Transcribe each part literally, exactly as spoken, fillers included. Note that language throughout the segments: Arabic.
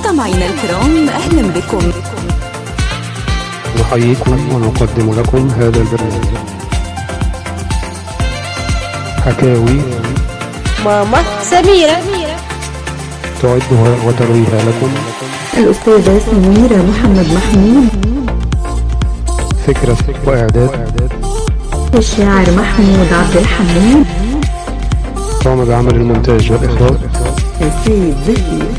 مستمعينا الكرام، أهلا بكم. نحييكم ونقدم لكم هذا البرنامج حكاوي ماما سميرة. تعدها وترويها لكم الأستاذة سميرة محمد محمود. فكرة وإعداد الشاعر محمود عبد الحميد. قام بعمل المونتاج والإخراج سيد زكي.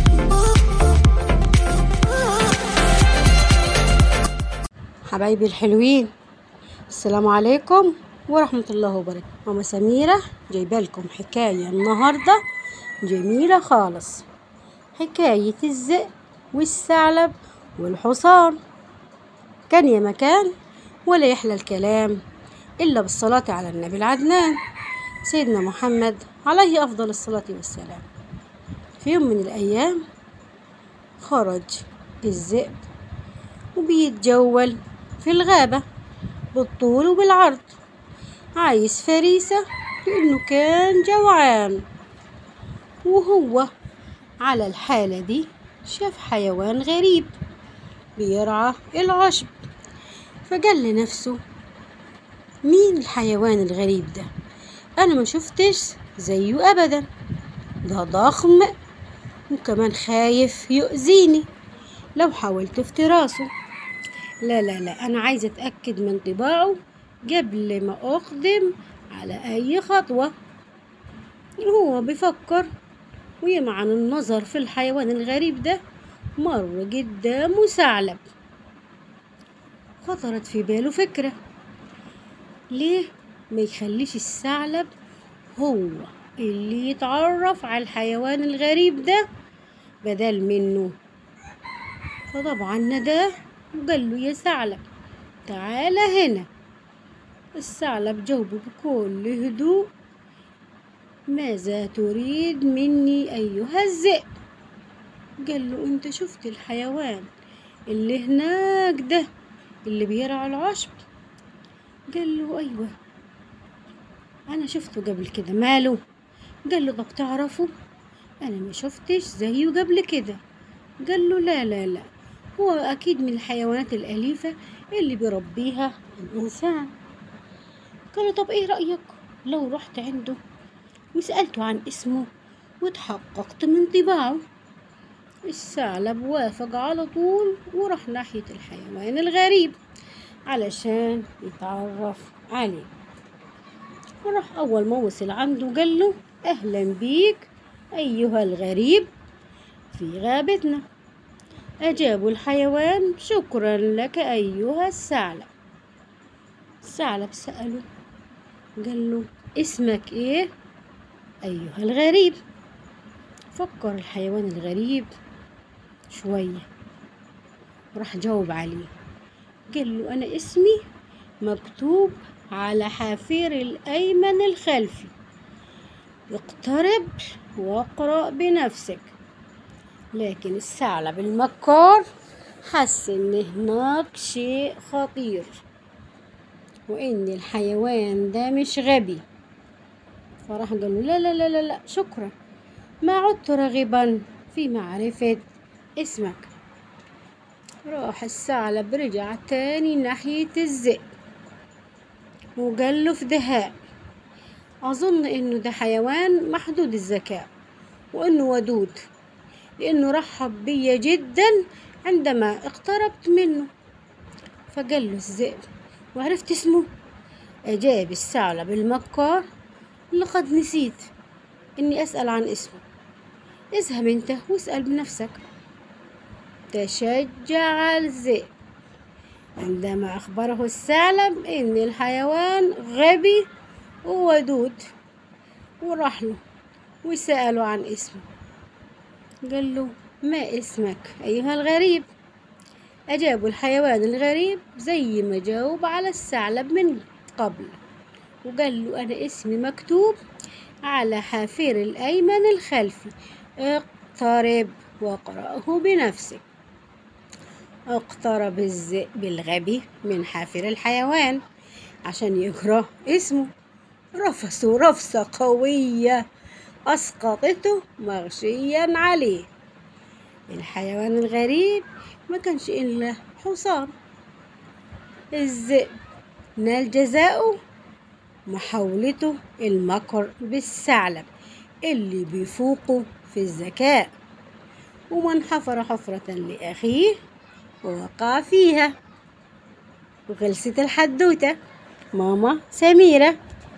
حبايبي الحلوين، السلام عليكم ورحمة الله وبركاته. ماما سميرة جايبه لكم حكاية النهاردة جميلة خالص، حكاية الذئب والثعلب والحصان. كان يا مكان ولا يحلى الكلام إلا بالصلاة على النبي العدنان سيدنا محمد عليه أفضل الصلاة والسلام. في يوم من الأيام خرج الذئب وبيتجول في الغابة بالطول وبالعرض، عايز فريسة لأنه كان جوعان. وهو على الحالة دي شاف حيوان غريب بيرعى العشب، فقال لنفسه مين الحيوان الغريب ده؟ أنا ما شفتش زيه أبدا، ده ضخم وكمان خايف يؤذيني لو حاولت افتراسه. لا لا لا أنا عايزة أتأكد من طباعه قبل ما أقدم على أي خطوة. هو بيفكر ويمعن النظر في الحيوان الغريب ده، مر قدامه ثعلب. خطرت في باله فكرة، ليه ما يخليش الثعلب هو اللي يتعرف على الحيوان الغريب ده بدل منه؟ فطبعا نداه وقال له يا ثعلب تعال هنا. الثعلب جاوبه بكل هدوء، ماذا تريد مني أيها الذئب؟ قال له انت شفت الحيوان اللي هناك ده اللي بيرعى العشب؟ قال له ايوه انا شفته قبل كده. ماله؟ قال له طب تعرفه؟ انا ما شفتش زيه قبل كده. قال له لا لا لا هو اكيد من الحيوانات الاليفة اللي بيربيها الانسان. قال له طب ايه رأيك لو رحت عنده وسألته عن اسمه وتحققت من طباعه؟ الثعلب وافق على طول وراح ناحية الحيوان الغريب علشان يتعرف عليه. وراح أول ما وصل عنده قال له أهلا بيك أيها الغريب في غابتنا. أجاب الحيوان شكرا لك أيها الثعلب. الثعلب سأله قال له اسمك إيه أيها الغريب؟ فكر الحيوان الغريب شوية راح جاوب عليه، قال له أنا اسمي مكتوب على حافير الأيمن الخلفي، اقترب واقرأ بنفسك. لكن الثعلب المكار حس إن هناك شيء خطير وإن الحيوان ده مش غبي، فراح قال له لا لا لا لا, لا شكرا، ما عدت راغبا في معرفة اسمك. راح الثعلب رجع تاني ناحية الذئب وقال له في دهاء أظن إنه ده حيوان محدود الذكاء وإنه ودود، لأنه رحب بي جدا عندما اقتربت منه. فقال له الذئب وعرفت اسمه؟ أجاب الثعلب المكار لقد نسيت إني أسأل عن اسمه، اذهب انت واسأل بنفسك. تشجع الذئب عندما أخبره الثعلب إن الحيوان غبي وودود، وراح له وسأله عن اسمه. قال له ما اسمك أيها الغريب؟ أجاب الحيوان الغريب زي ما جاوب على الثعلب من قبل وقال له أنا اسمي مكتوب على حافير الأيمن الخلفي، اقترب واقرأه بنفسك. اقترب الذئب الغبي من حافر الحيوان عشان يقرأ اسمه، رفسه رفسة قوية أسقطته مغشيا عليه. الحيوان الغريب ما كانش إلا حصان. الذئب نال جزاؤه محاولته المكر بالثعلب اللي بيفوقه في الذكاء، ومن حفر حفرة لأخيه ووقع فيها. وخلصت الحدوتة. ماما سميرة.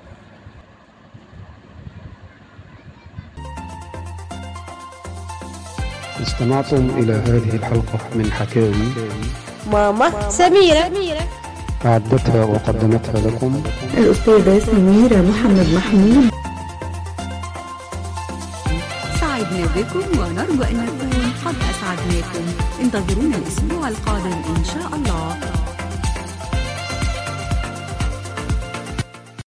استمعتم إلى هذه الحلقة من حكاوي ماما سميرة. أعدتها وقدمتها لكم الأستاذة سميرة محمد محمود. سعدنا بكم ونرجو أن نكون قد أسعدناكم. انتظرونا الأسبوع القادم إن شاء الله.